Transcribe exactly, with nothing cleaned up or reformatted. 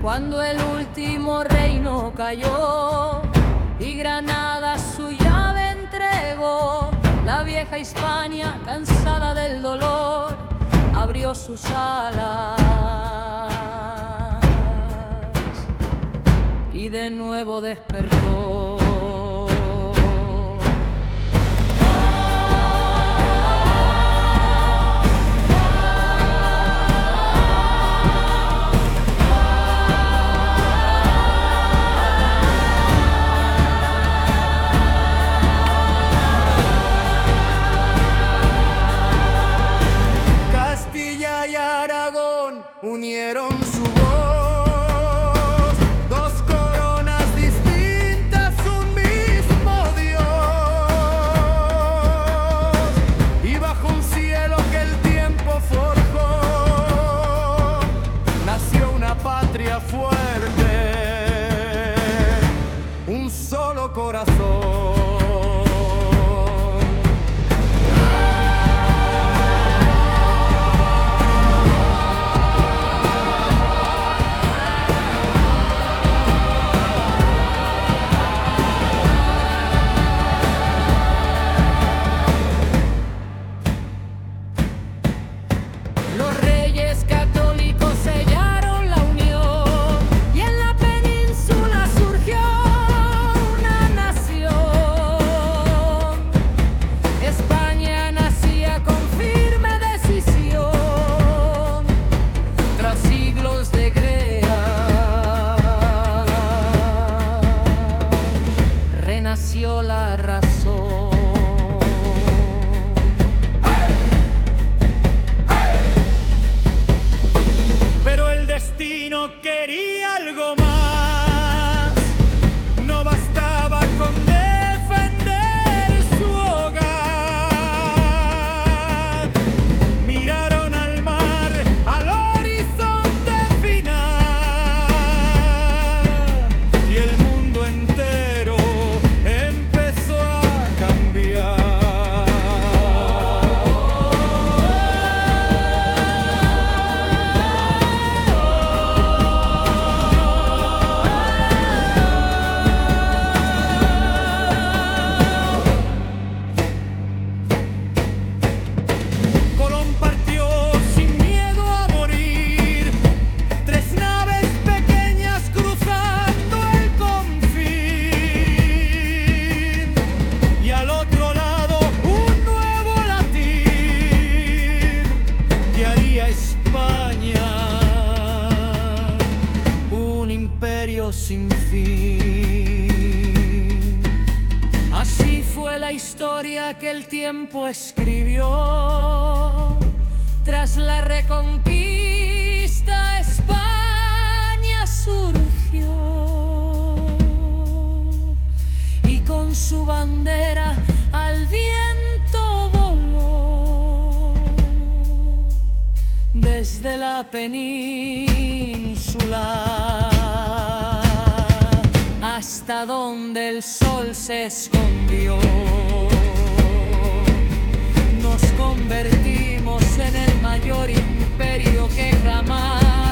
Cuando el último reino cayó y Granada su llave entregó, la vieja Hispania, cansada del dolor, abrió sus alas y de nuevo despertó. Unieron su voz, dos coronas distintas, un mismo Dios. Y bajo un cielo que el tiempo forjó, nació una patria fuerte, un solo corazón. Nació la razón. Pero el destino quería algo más. No bastaba con defender su hogar. Miraron al mar, al horizonte final, y el mundo entero sin fin. Así fue la historia que el tiempo escribió. Tras la reconquista, España surgió y con su bandera al viento voló desde la península hasta donde el sol se escondió. Nos convertimos en el mayor imperio que jamás